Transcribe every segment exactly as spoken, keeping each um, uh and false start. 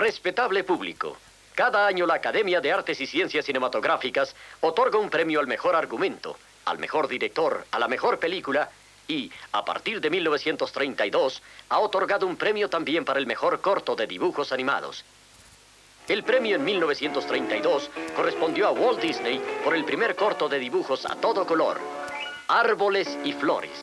Respetable público, cada año la Academia de Artes y Ciencias Cinematográficas otorga un premio al mejor argumento, al mejor director, a la mejor película y, a partir de mil novecientos treinta y dos, ha otorgado un premio también para el mejor corto de dibujos animados. El premio en mil novecientos treinta y dos correspondió a Walt Disney por el primer corto de dibujos a todo color, Árboles y Flores.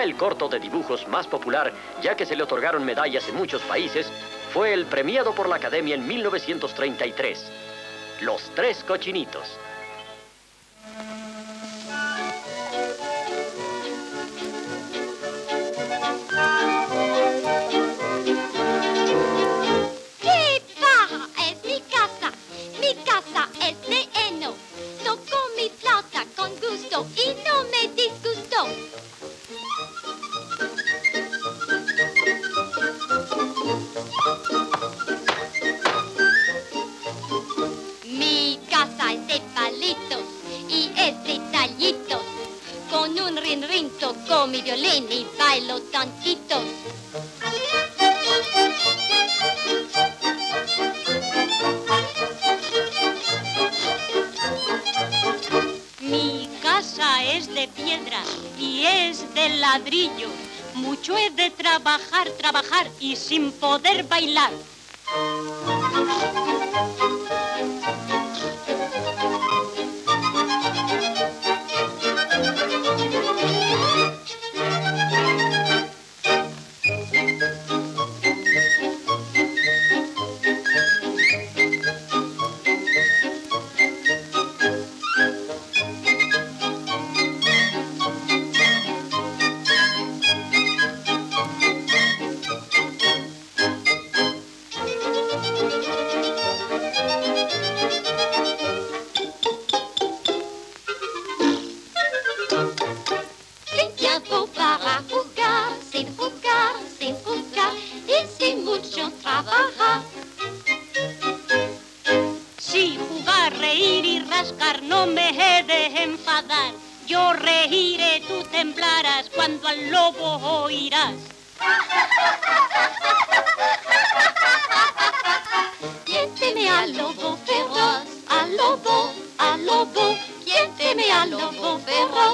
quizá el corto de dibujos más popular, ya que se le otorgaron medallas en muchos países, fue el premiado por la Academia en mil novecientos treinta y tres, Los Tres Cochinitos. ¡Qué paja es mi casa! Mi casa es de heno. Tocó mi flauta con gusto y no me disgustó. Mi casa es de palitos y es de tallitos. Con un rin rin tocó mi violín y bailo tantitos. Mi casa es de piedra y es de ladrillo. Mucho he de trabajar, trabajar y sin poder bailar. Tiempo para jugar, sin jugar, sin jugar y sin mucho trabajar. Sí, jugar, reír y rascar, no me he de enfadar. Yo reiré, tú temblarás, cuando al lobo oirás. Siénteme al lobo feroz, al lobo, al lobo, siénteme al lobo feroz.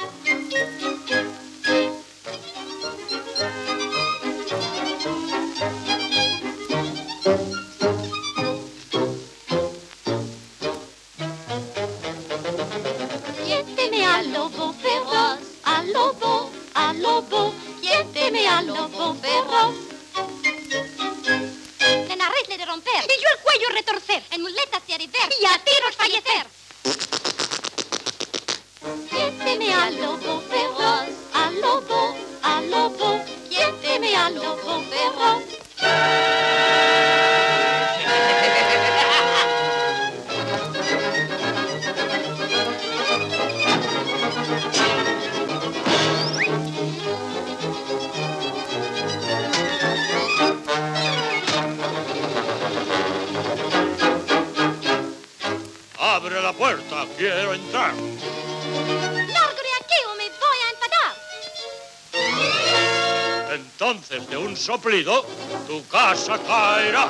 Siénteme al lobo feroz, al lobo, al lobo, siénteme al lobo feroz. En arresle de romper, Y yo el cuello retorcer, en muletas de arribar, y a tiros fallecer. siénteme al lobo feroz, al lobo, al lobo, siénteme al lobo feroz. ¡Abre la puerta! ¡Quiero entrar! Largo de aquí o me voy a enfadar. Entonces, de un soplido, tu casa caerá.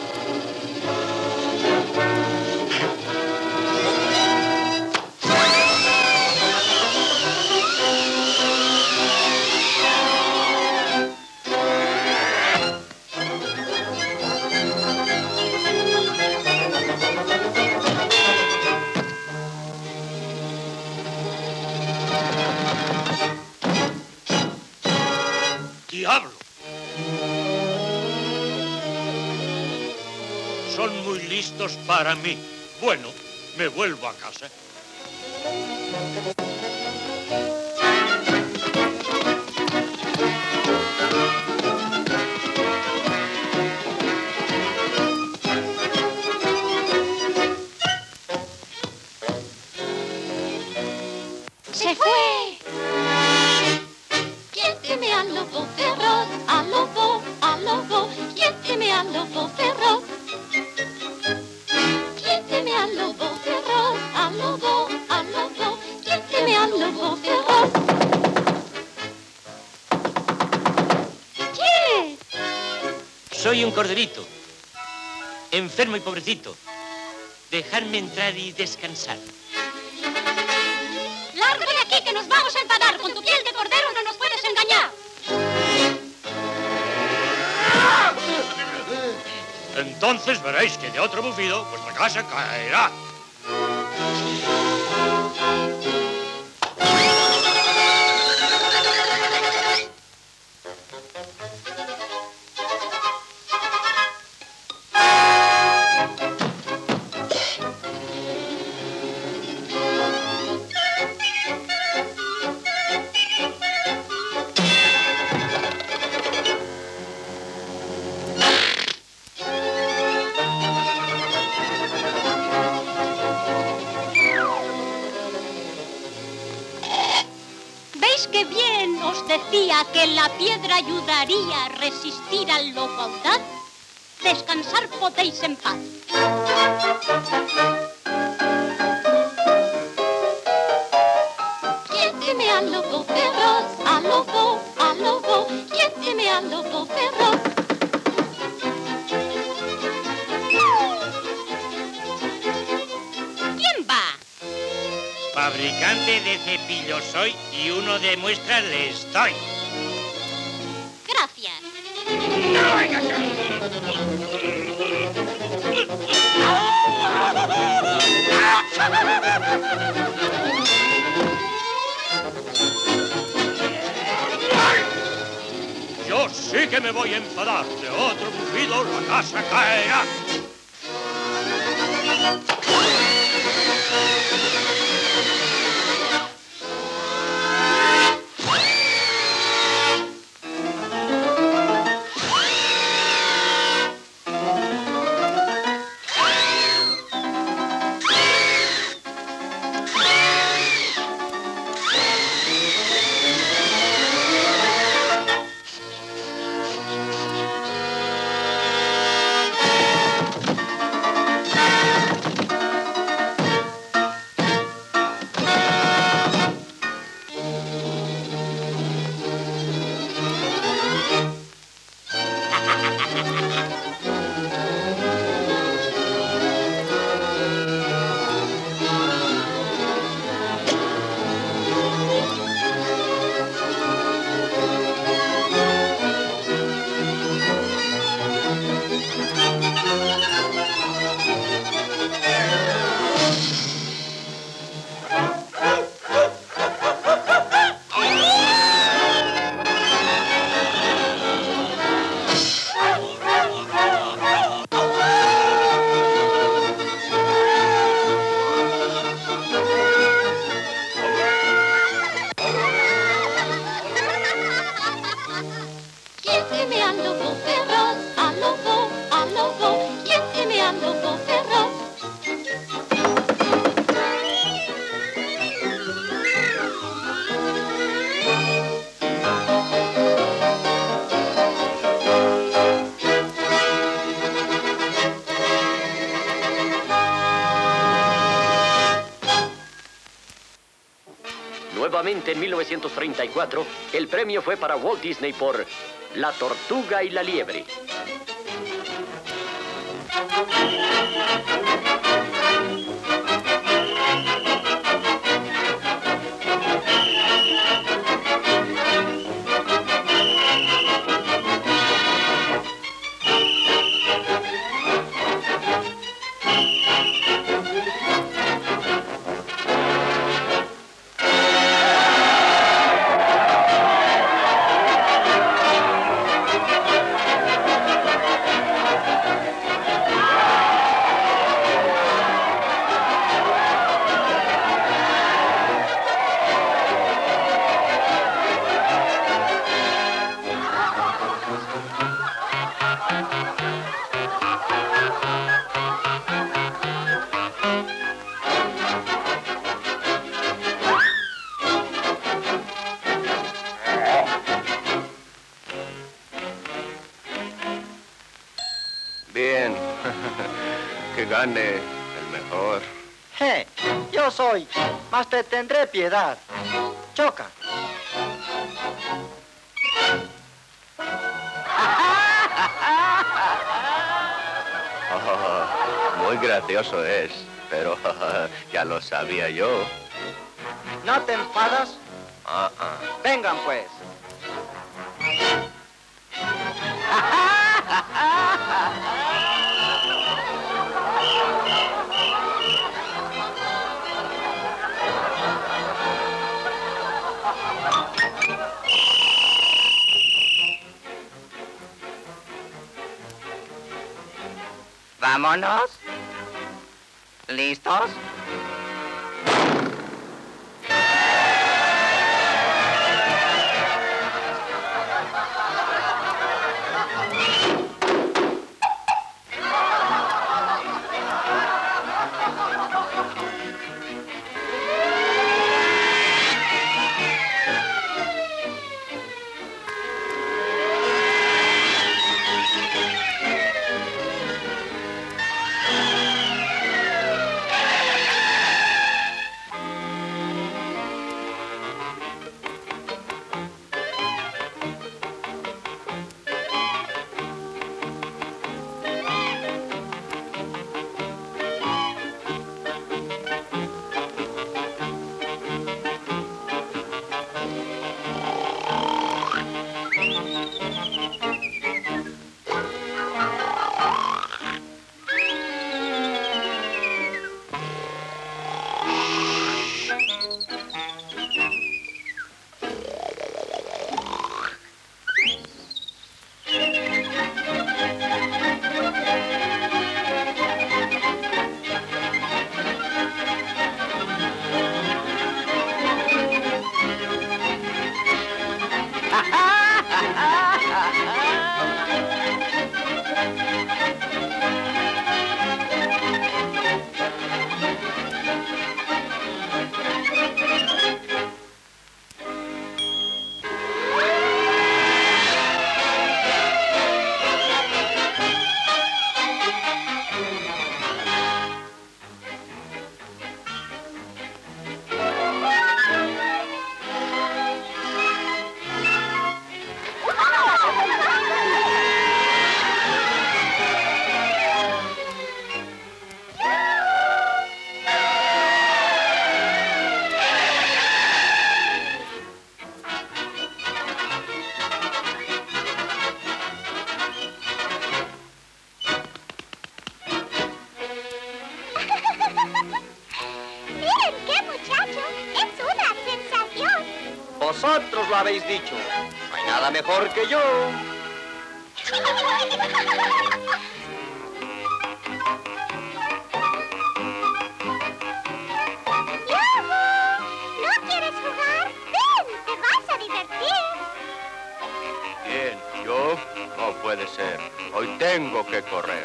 ¡Diablo! Son muy listos para mí. Bueno, me vuelvo a casa. Se fue. Siénteme al lobo feroz, al lobo, al lobo, siénteme al lobo feroz. Siénteme al lobo feroz, al lobo, al lobo, siénteme al lobo feroz. ¿Quién es? Soy un corderito, enfermo y pobrecito. Dejadme entrar y descansar. Largo de aquí que nos vamos a enfadar. Con tu piel de cordero no nos puedes engañar. Entonces veréis que de otro bufido vuestra casa caerá. decía que la piedra ayudaría a resistir al lobo audaz, descansar podéis en paz. Quiéteme al lobo feroz, al lobo, al lobo, quiéteme al lobo feroz. ¿Quién va? Fabricante de cepillos soy y uno de muestras les doy. Gracias. Yo sí que me voy a enfadar. De otro bufido la casa caerá. Quiéteme al lobo feroz, al lobo, al lobo, quiéteme al lobo feroz. Nuevamente en mil novecientos treinta y cuatro, el premio fue para Walt Disney por La Tortuga y la Liebre. Bien, que gane el mejor. Je, yo soy, mas te tendré piedad. Choca. Oh, muy gracioso es, pero ya lo sabía yo. ¿No te enfadas? Ah, ah. Vengan pues. Vámonos. ¿Listos? Vosotros lo habéis dicho. No hay nada mejor que yo. ¿No quieres jugar? Ven, te vas a divertir. ¿Quién? ¿Yo? No puede ser. Hoy tengo que correr.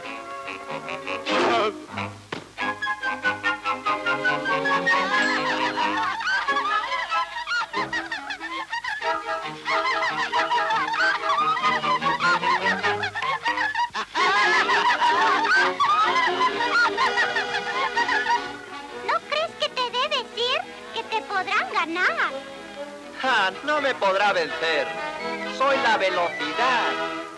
¿No crees que te debes ir? Que te podrán ganar. Ja, no me podrá vencer. Soy la velocidad.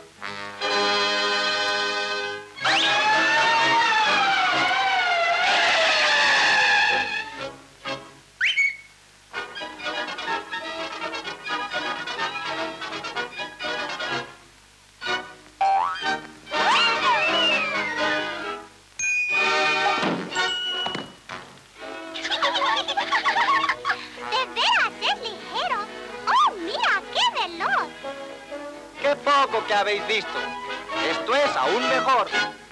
De veras, es ligero. ¡Oh, mira, qué veloz! ¡Qué poco que habéis visto! Esto es aún mejor.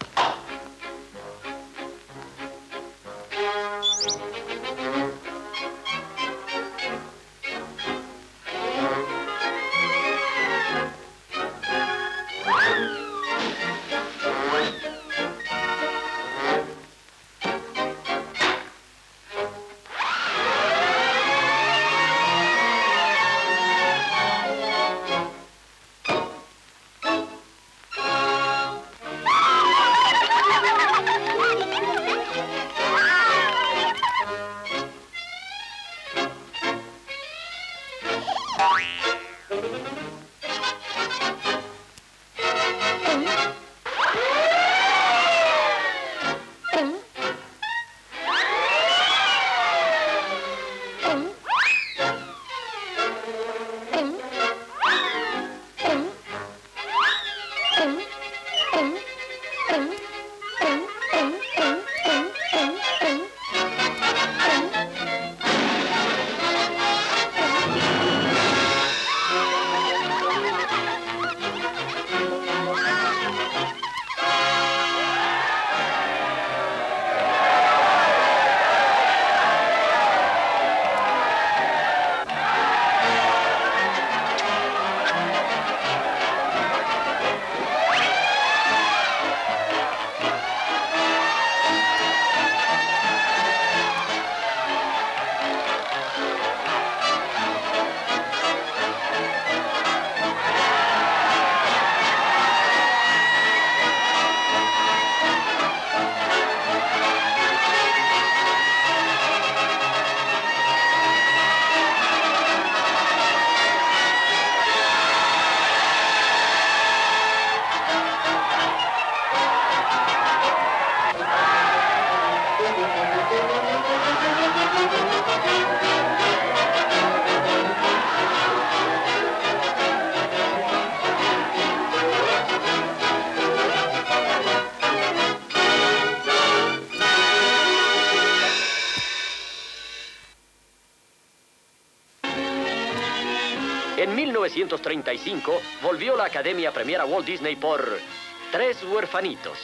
En mil novecientos treinta y cinco volvió la Academia a premiar a Walt Disney por Tres Huerfanitos.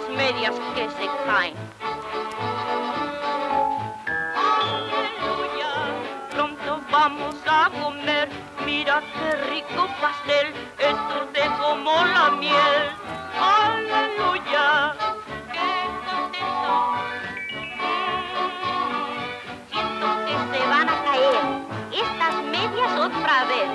medias que se caen. Aleluya, pronto vamos a comer. Mira qué rico pastel, es dulce como la miel. Aleluya, qué contento. Mm, siento que se van a caer estas medias otra vez.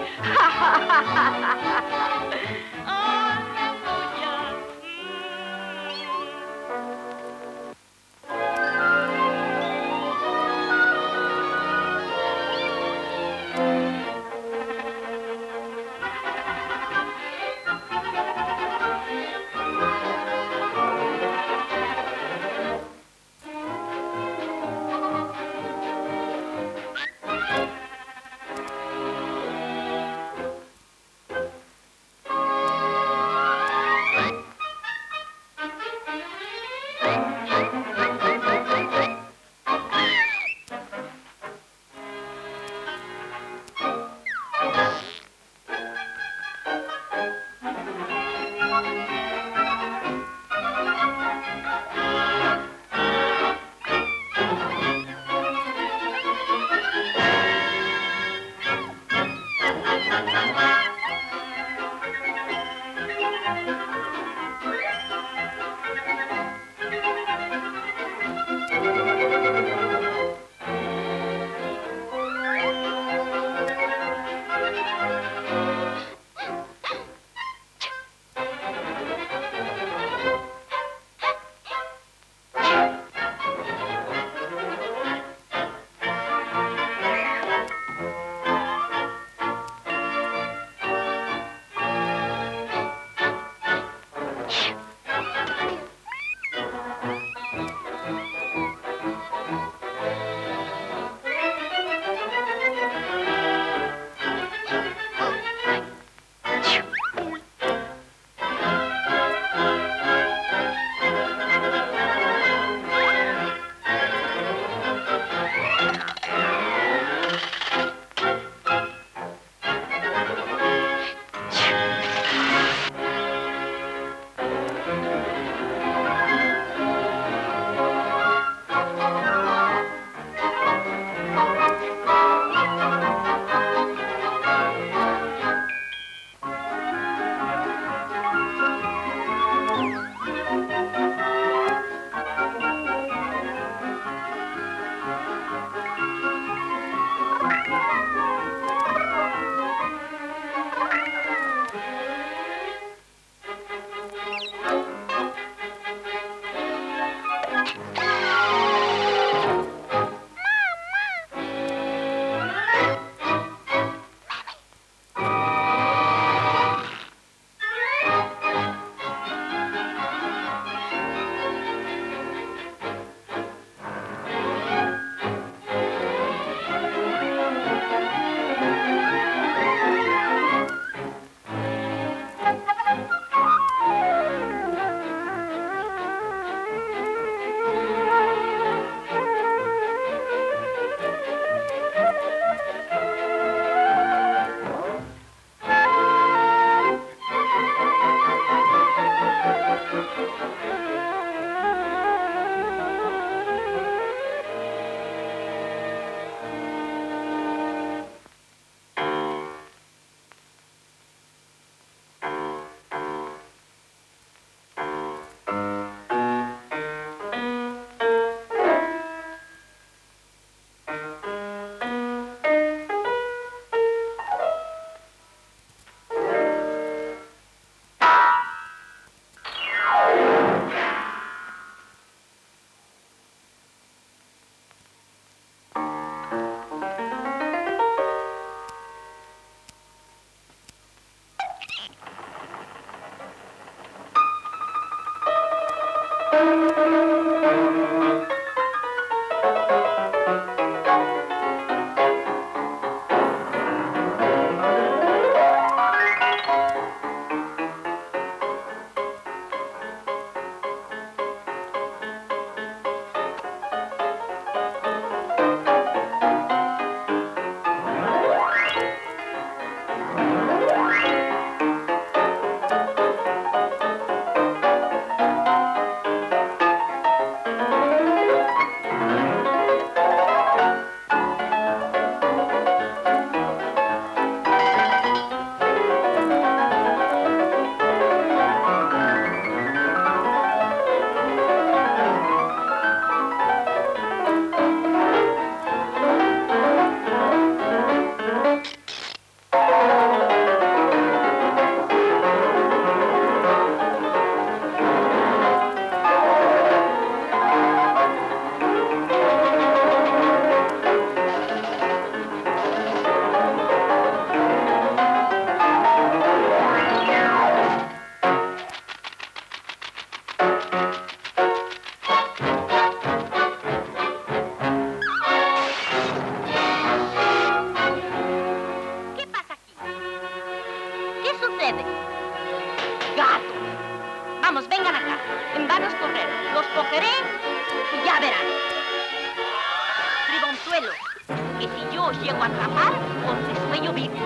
Ya verán. Bribonzuelo, que si yo os llego a atrapar, os desuello vivo.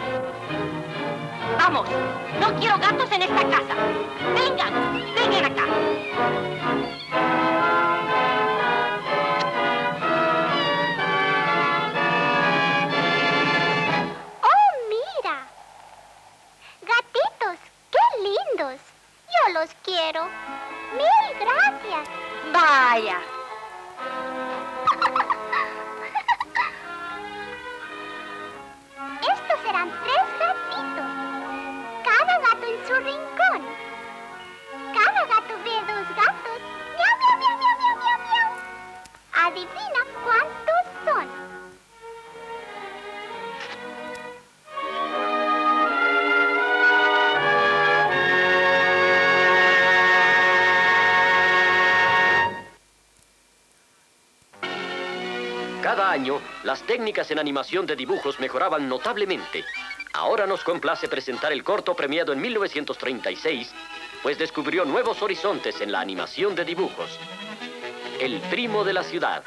Vamos, no quiero gatos en esta casa. Vengan, vengan acá. ¡Oh, mira! ¡Gatitos! ¡Qué lindos! Yo los quiero. ¡Mil gracias! Vaya. Estos serán tres gatitos. Cada gato en su rincón. Cada gato ve dos gatos. ¡Miau, miau, miau, miau, miau, miau, miau! Adivina cuántos son. Cada año, las técnicas en animación de dibujos mejoraban notablemente. Ahora nos complace presentar el corto premiado en mil novecientos treinta y seis, pues descubrió nuevos horizontes en la animación de dibujos. El primo de la ciudad.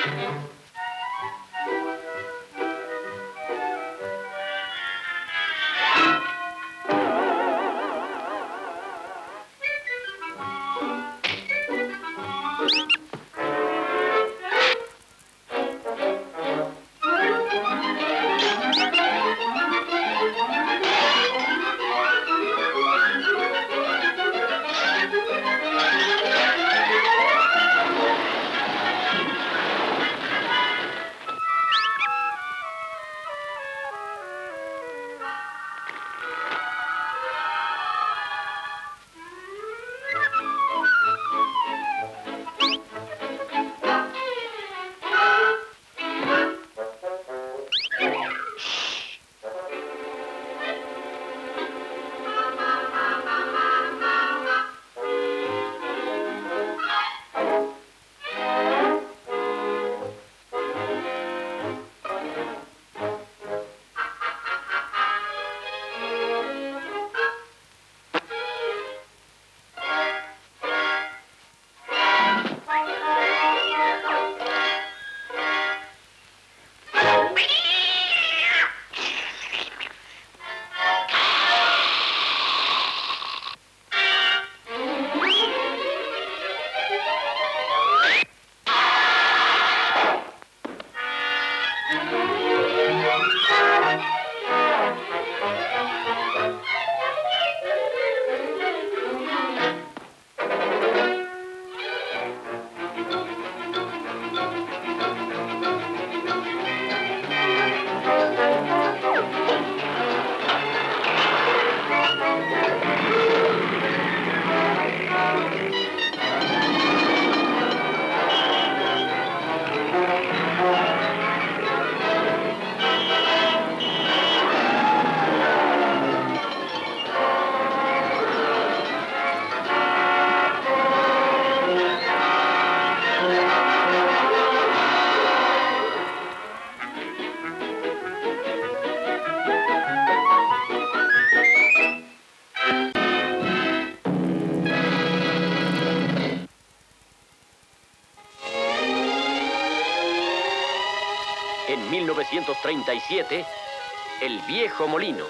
En mil novecientos treinta y siete, El viejo molino.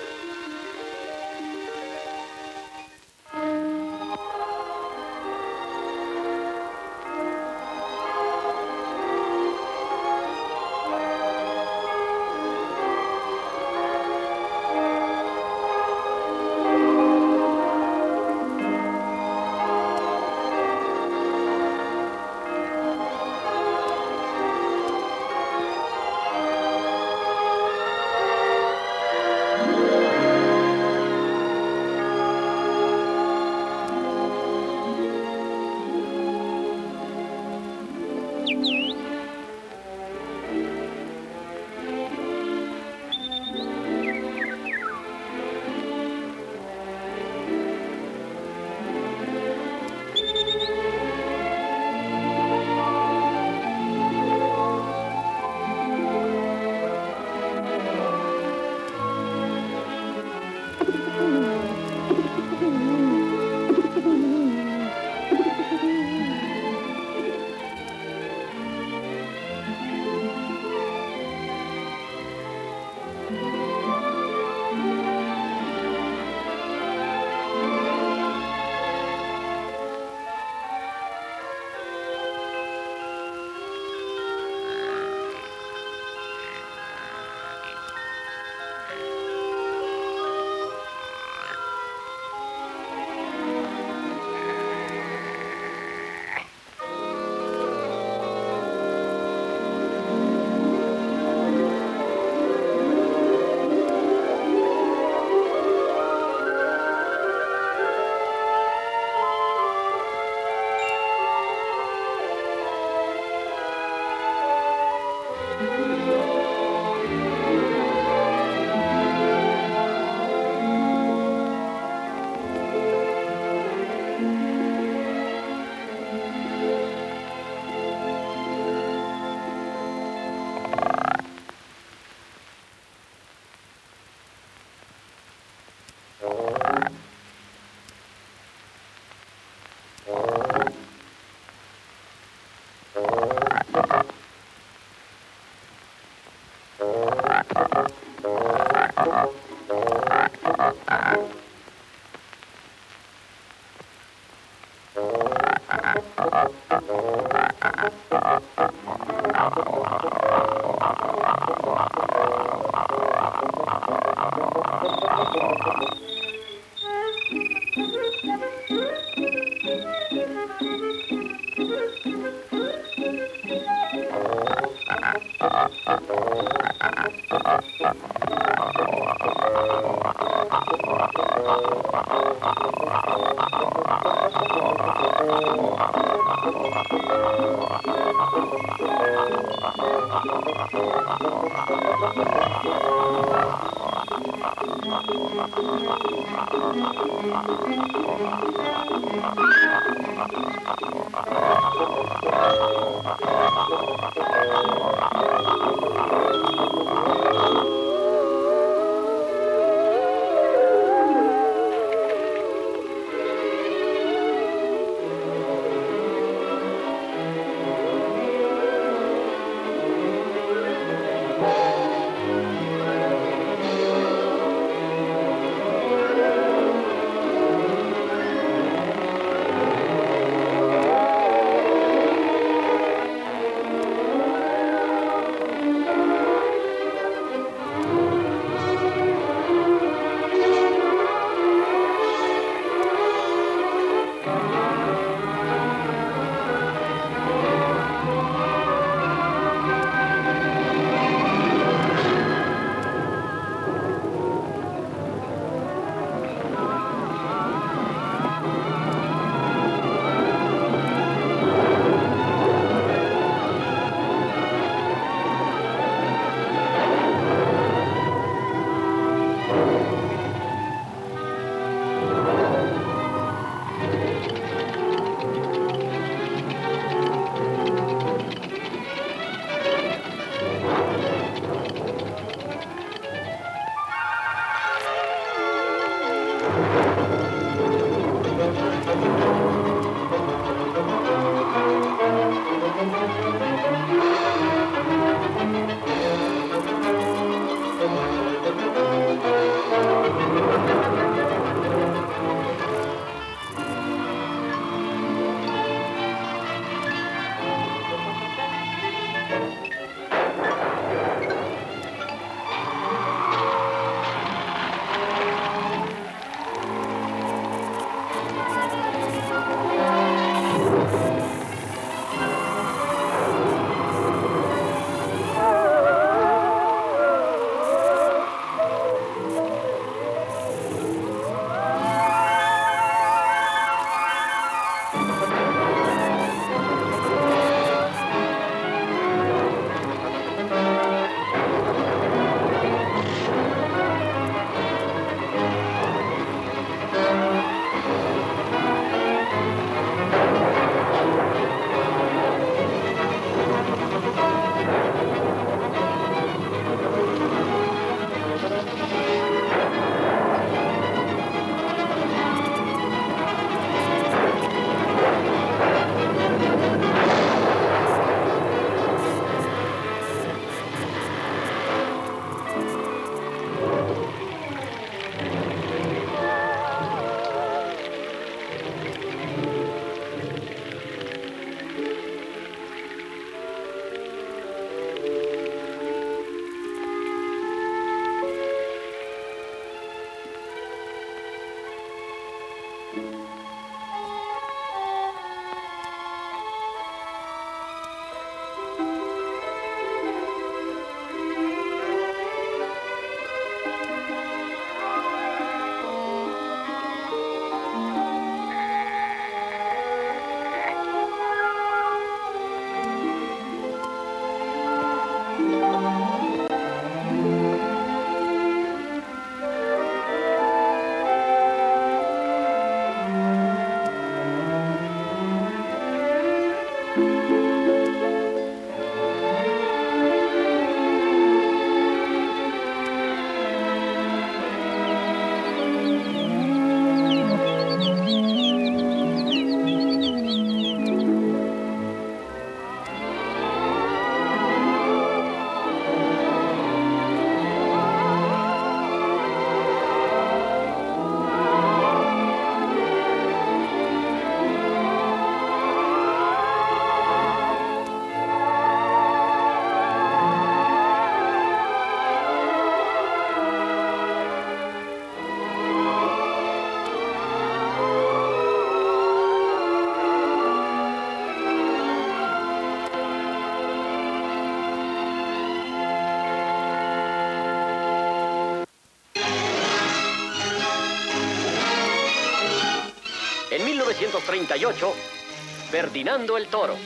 treinta y ocho, Ferdinando el Toro.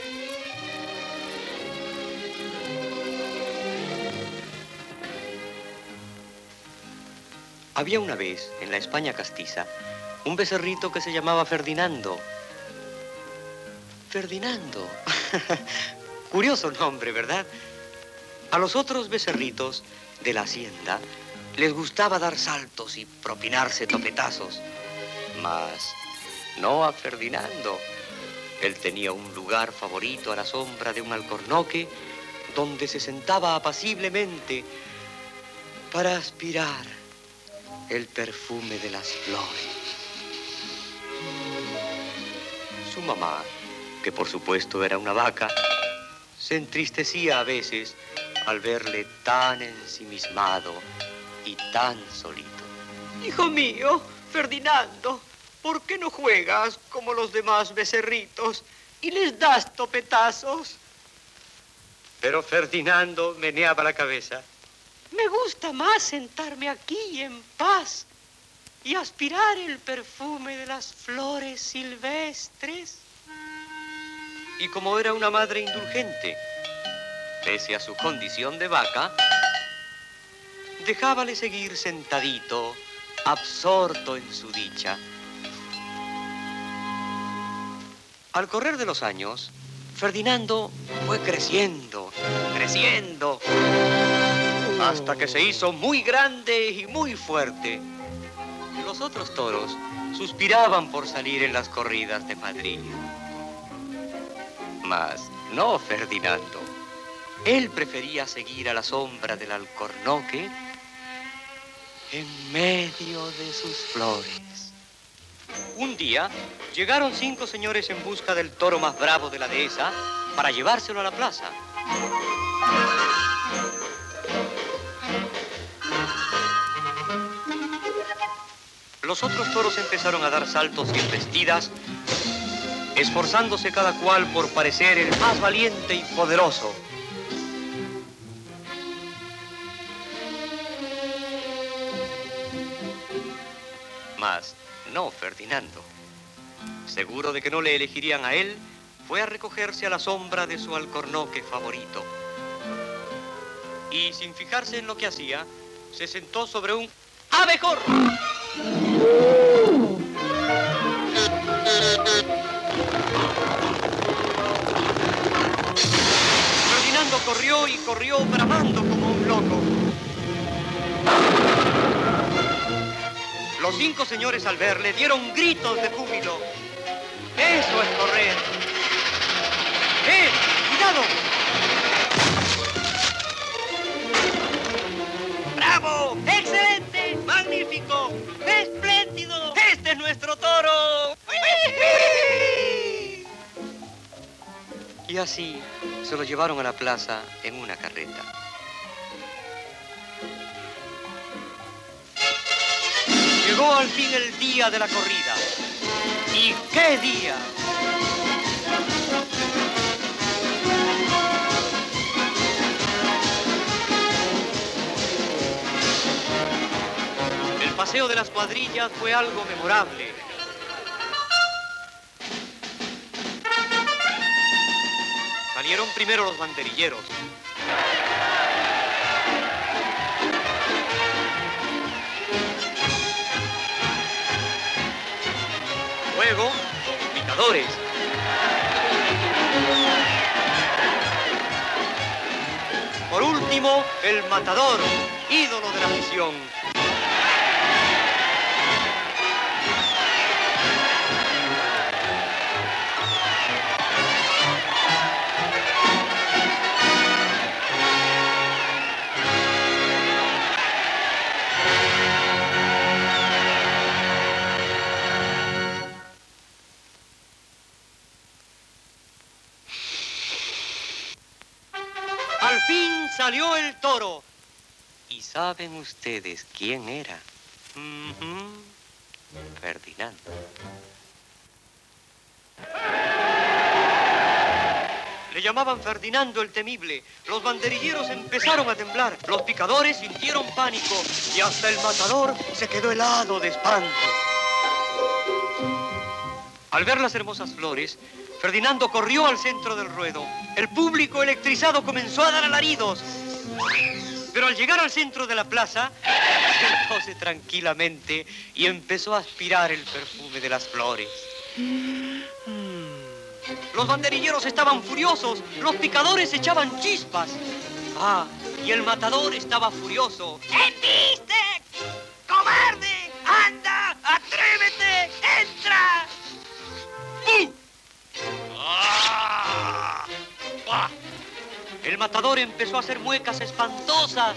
Había una vez, en la España castiza, un becerrito que se llamaba Ferdinando. Ferdinando. Curioso nombre, ¿verdad? A los otros becerritos de la hacienda les gustaba dar saltos y propinarse topetazos. Mas no a Ferdinando. Él tenía un lugar favorito a la sombra de un alcornoque donde se sentaba apaciblemente para aspirar el perfume de las flores. Su mamá, que por supuesto era una vaca, se entristecía a veces al verle tan ensimismado y tan solito. Hijo mío, Ferdinando, ¿por qué no juegas como los demás becerritos y les das topetazos? Pero Ferdinando meneaba la cabeza. Me gusta más sentarme aquí en paz y aspirar el perfume de las flores silvestres. Y como era una madre indulgente, pese a su condición de vaca, dejábale seguir sentadito, absorto en su dicha. Al correr de los años, Ferdinando fue creciendo, creciendo, hasta que se hizo muy grande y muy fuerte. Los otros toros suspiraban por salir en las corridas de Madrid. Mas no Ferdinando. Él prefería seguir a la sombra del alcornoque en medio de sus flores. Un día llegaron cinco señores en busca del toro más bravo de la dehesa para llevárselo a la plaza. Los otros toros empezaron a dar saltos y embestidas, esforzándose cada cual por parecer el más valiente y poderoso. Mas no Ferdinando. Seguro de que no le elegirían a él, fue a recogerse a la sombra de su alcornoque favorito. Y sin fijarse en lo que hacía, se sentó sobre un abejorro. Ferdinando corrió y corrió bramando como un loco. Los cinco señores al verle dieron gritos de júbilo. ¡Eso es correr! ¡Eh! ¡Cuidado! ¡Bravo! ¡Excelente! ¡Magnífico! ¡Espléndido! ¡Este es nuestro toro! Y así se lo llevaron a la plaza en una carreta. Llegó al fin el día de la corrida. ¿Y qué día? El paseo de las cuadrillas fue algo memorable. Salieron primero los banderilleros. Luego, los picadores. Por último, el matador, ídolo de la afición. Al fin salió el toro. ¿Y saben ustedes quién era? Uh-huh. Ferdinando. Le llamaban Ferdinando el Temible. Los banderilleros empezaron a temblar. Los picadores sintieron pánico. Y hasta el matador se quedó helado de espanto. Al ver las hermosas flores, Ferdinando corrió al centro del ruedo. El público electrizado comenzó a dar alaridos. Pero al llegar al centro de la plaza, sentóse tranquilamente y empezó a aspirar el perfume de las flores. Los banderilleros estaban furiosos, los picadores echaban chispas. Ah, y el matador estaba furioso. ¡Embiste! ¡Cobarde! ¡Anda! ¡Atrévete! ¡Entra! ¡Uh! ¡Ah! ¡Ah! El matador empezó a hacer muecas espantosas.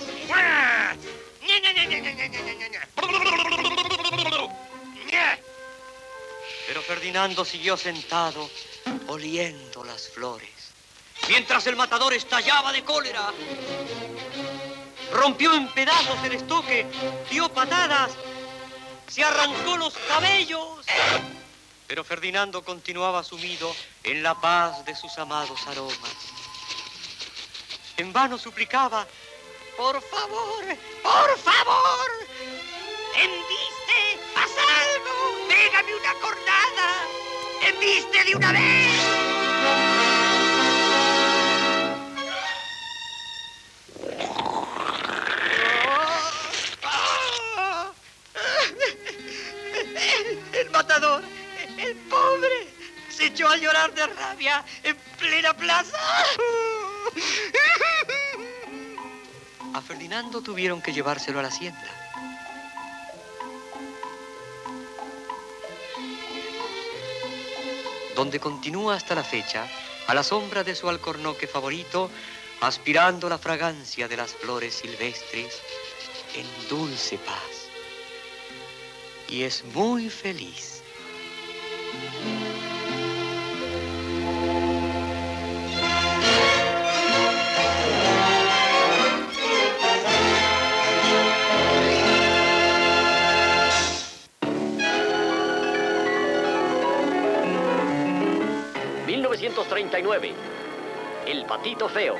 Pero Ferdinando siguió sentado, oliendo las flores. Mientras el matador estallaba de cólera, rompió en pedazos el estoque, dio patadas, se arrancó los cabellos. Pero Ferdinando continuaba sumido en la paz de sus amados aromas. En vano suplicaba, por favor, por favor, ¡Embiste! ¡Haz algo! ¡Pégame una cornada! ¡Embiste de una vez! El matador, el pobre, se echó a llorar de rabia en plena plaza. A Ferdinando tuvieron que llevárselo a la hacienda. Donde continúa hasta la fecha, a la sombra de su alcornoque favorito, aspirando la fragancia de las flores silvestres en dulce paz. Y es muy feliz. mil novecientos treinta y nueve. El patito feo.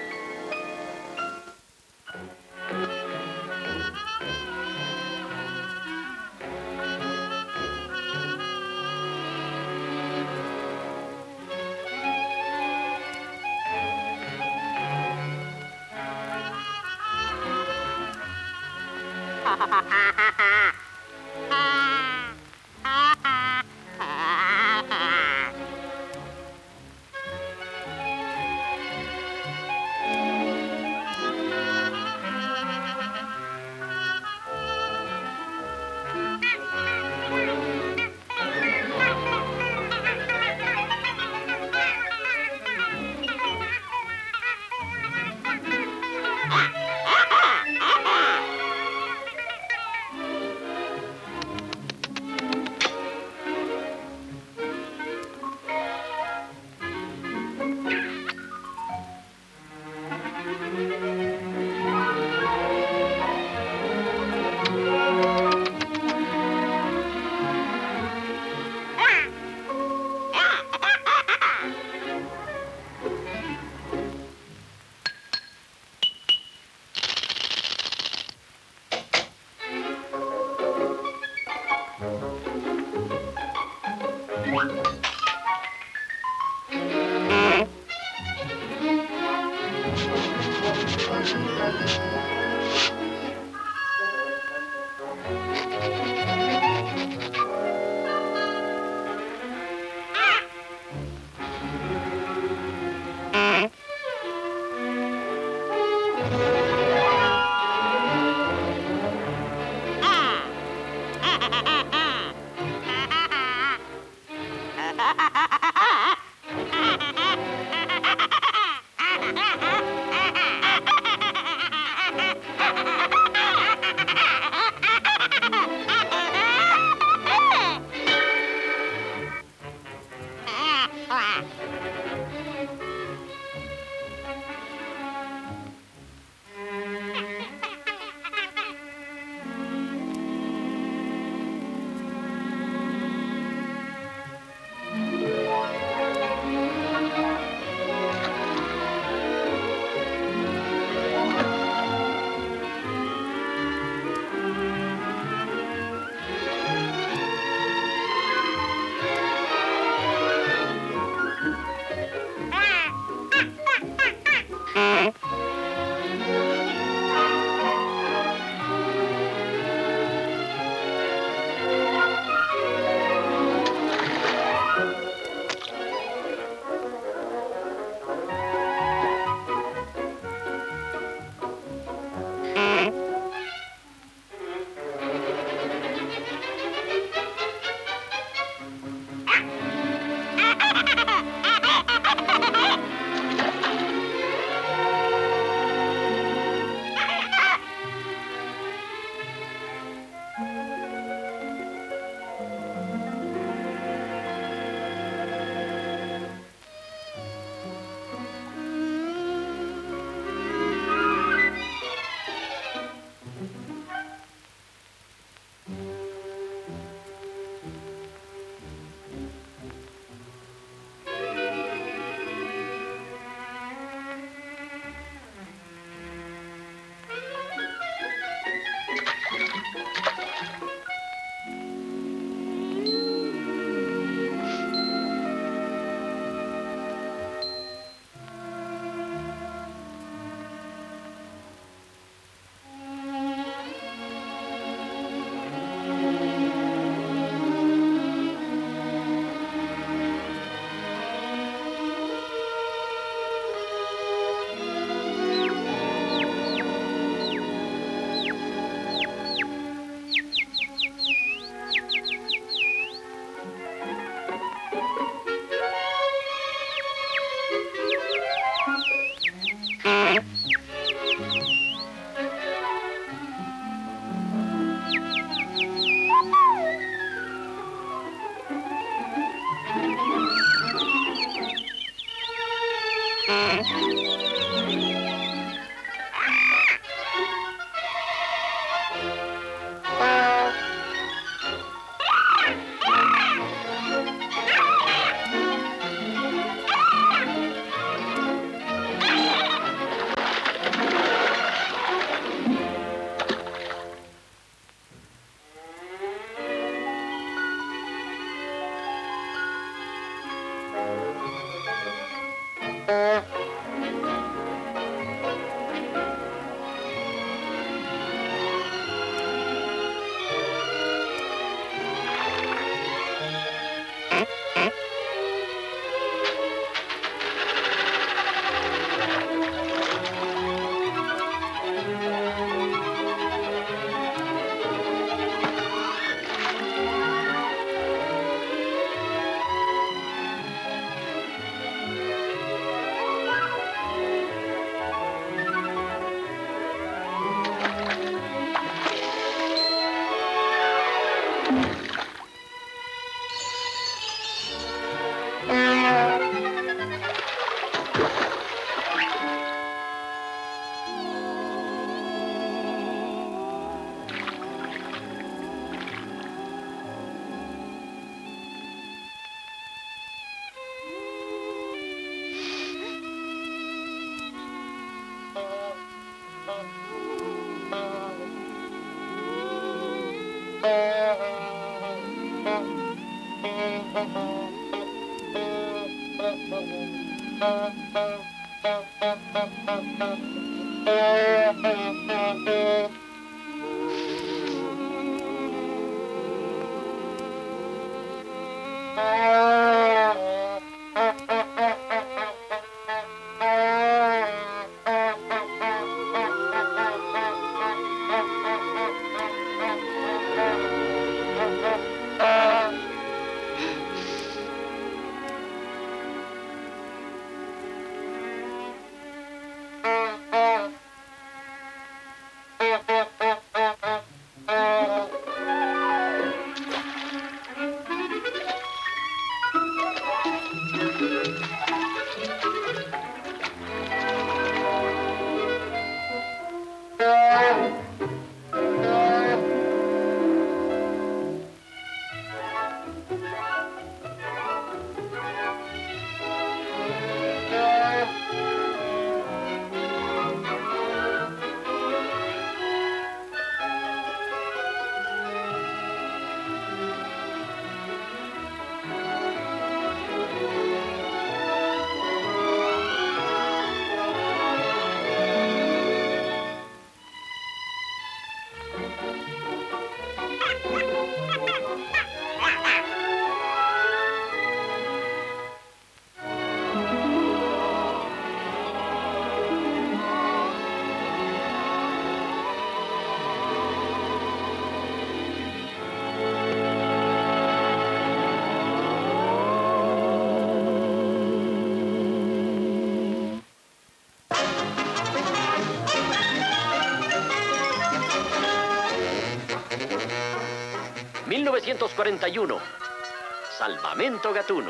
mil novecientos cuarenta y uno. Salvamento Gatuno.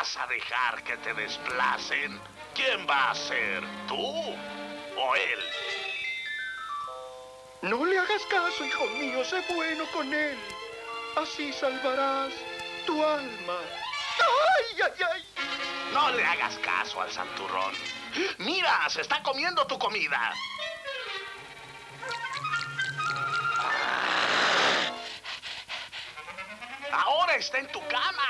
¿Vas a dejar que te desplacen? ¿Quién va a ser? ¿Tú o él? No le hagas caso, hijo mío. Sé bueno con él. Así salvarás tu alma. ¡Ay, ay, ay! No le hagas caso al santurrón. ¡Mira! ¡Se está comiendo tu comida! ¡Ahora está en tu cama!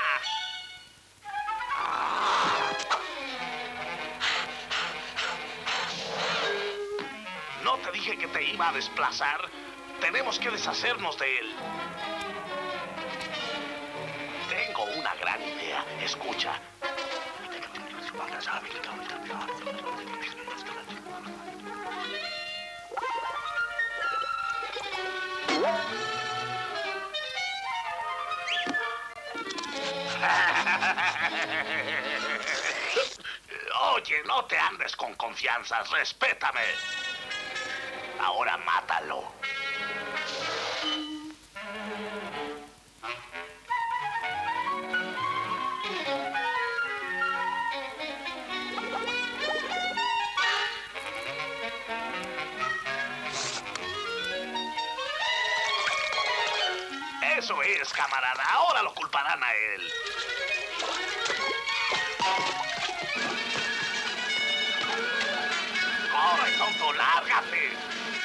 ¿No te dije que te iba a desplazar? Tenemos que deshacernos de él. Tengo una gran idea. Escucha. Oye, no te andes con confianzas. Respétame. Ahora mátalo. Eso es, camarada. Ahora lo culparán a él. ¡Corre, tonto! ¡Lárgate!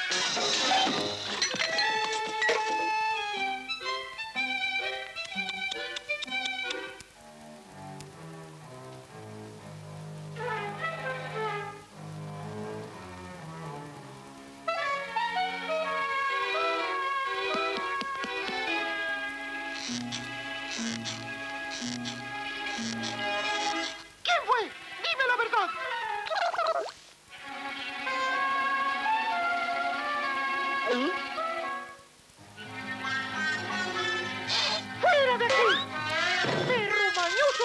¿Quién fue? ¡Dime la verdad! ¿Eh? ¡Fuera de aquí! ¡Perro mañoso!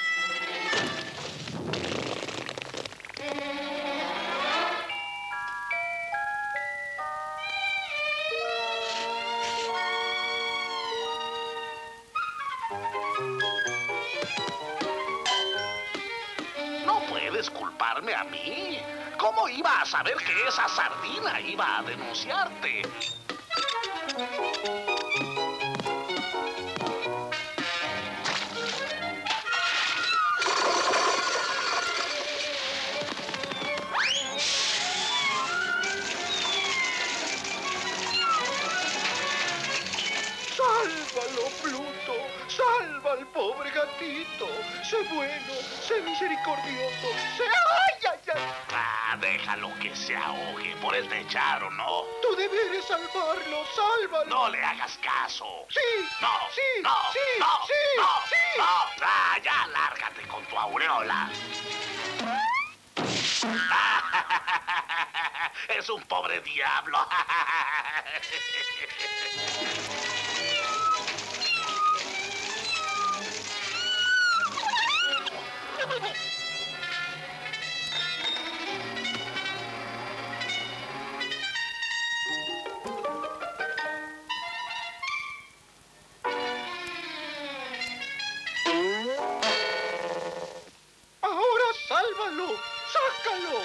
No puedes culparme a mí. ¿Cómo iba a saber que esa sardina iba a denunciarte? ¡Sálvalo, Pluto! ¡Salva al pobre gatito! ¡Sé bueno! ¡Sé misericordioso! ¡Sé... ¡Ay, ay, ay! Ah, déjalo que se ahogue. Por él te echaron, ¿no? ¡Tú debes salvarlo! ¡Sálvalo! No le hagas caso. ¡Sí! No, ¡Sí! no, ¡Sí! no, ¡Sí! no, ¡Sí! no. Ah, ya lárgate con tu aureola. Es un pobre diablo. ¡Ahora sálvalo! ¡Sácalo!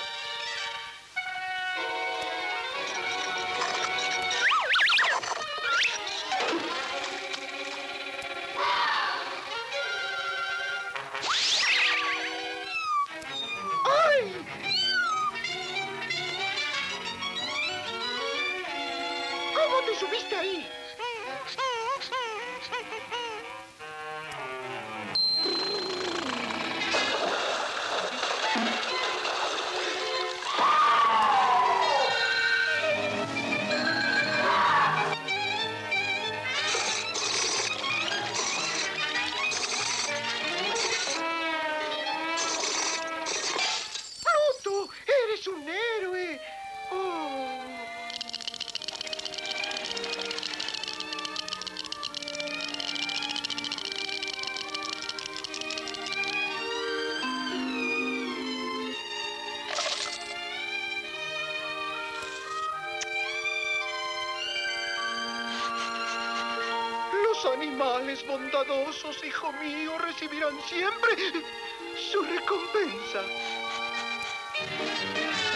¡Ay! ¿Cómo te subiste ahí? ¡Pluto! ¡Eres un héroe! Oh. Los animales bondadosos, hijo mío, recibirán siempre su recompensa.